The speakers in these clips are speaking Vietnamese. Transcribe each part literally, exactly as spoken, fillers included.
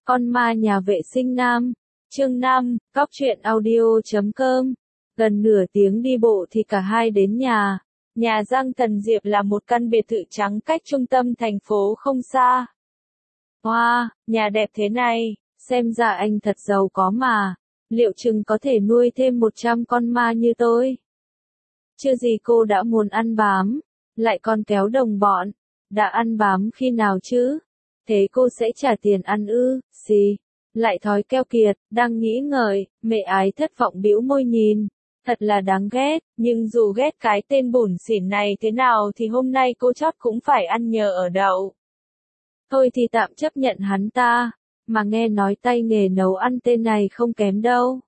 Con ma nhà vệ sinh nam. Chương năm, Cóc truyện audio chấm com. Gần nửa tiếng đi bộ thì cả hai đến nhà. Nhà Giang Tần Diệp là một căn biệt thự trắng cách trung tâm thành phố không xa. Wow, nhà đẹp thế này, xem ra anh thật giàu có mà. Liệu chừng có thể nuôi thêm một trăm con ma như tôi. Chưa gì cô đã muốn ăn bám, lại còn kéo đồng bọn. Đã ăn bám khi nào chứ? Thế cô sẽ trả tiền ăn ư, gì? Lại thói keo kiệt, đang nghĩ ngợi, mẹ ái thất vọng bĩu môi nhìn. Thật là đáng ghét, nhưng dù ghét cái tên bủn xỉn này thế nào thì hôm nay cô chót cũng phải ăn nhờ ở đậu. Thôi thì tạm chấp nhận hắn ta, mà nghe nói tay nghề nấu ăn tên này không kém đâu.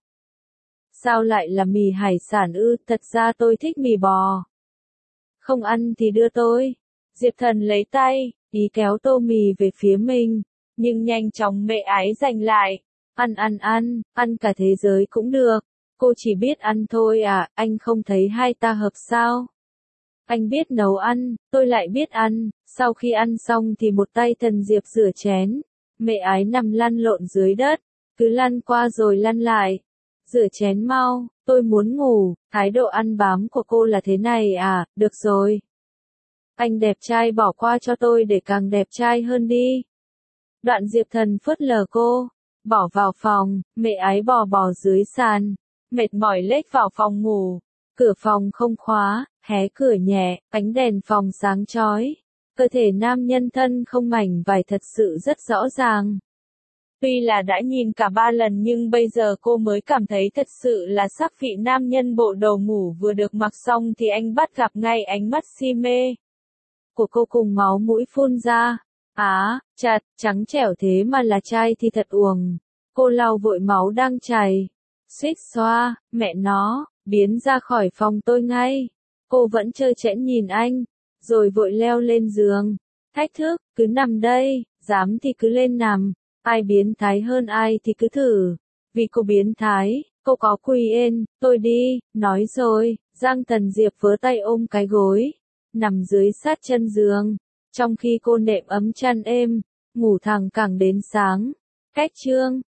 Sao lại là mì hải sản ư, thật ra tôi thích mì bò. Không ăn thì đưa tôi. Diệp Thần lấy tay, ý kéo tô mì về phía mình, nhưng nhanh chóng mẹ ái giành lại. Ăn ăn ăn, ăn cả thế giới cũng được. Cô chỉ biết ăn thôi à, anh không thấy hai ta hợp sao? Anh biết nấu ăn, tôi lại biết ăn. Sau khi ăn xong thì một tay Thần Diệp rửa chén. Mẹ ái nằm lăn lộn dưới đất, cứ lăn qua rồi lăn lại. Rửa chén mau, tôi muốn ngủ. Thái độ ăn bám của cô là thế này à, được rồi. Anh đẹp trai bỏ qua cho tôi để càng đẹp trai hơn đi. Đoạn Diệp Thần phớt lờ cô, bỏ vào phòng, mẹ ái bò bò dưới sàn, mệt mỏi lết vào phòng ngủ. Cửa phòng không khóa, hé cửa nhẹ, ánh đèn phòng sáng chói. Cơ thể nam nhân thân không mảnh vải thật sự rất rõ ràng. Tuy là đã nhìn cả ba lần nhưng bây giờ cô mới cảm thấy thật sự là sắc vị nam nhân. Bộ đồ ngủ vừa được mặc xong thì anh bắt gặp ngay ánh mắt si mê của cô cùng máu mũi phun ra. Á, chặt, trắng trẻo thế mà là trai thì thật uồng. Cô lau vội máu đang chảy. Suýt xoa, mẹ nó, biến ra khỏi phòng tôi ngay. Cô vẫn trơ trẽn nhìn anh, rồi vội leo lên giường. Thách thức, cứ nằm đây, dám thì cứ lên nằm. Ai biến thái hơn ai thì cứ thử. Vì cô biến thái, cô có quy ên, tôi đi, nói rồi. Giang Tần Diệp vớ tay ôm cái gối, nằm dưới sát chân giường. Trong khi cô nệm ấm chăn êm, ngủ thẳng cẳng đến sáng. Cách chương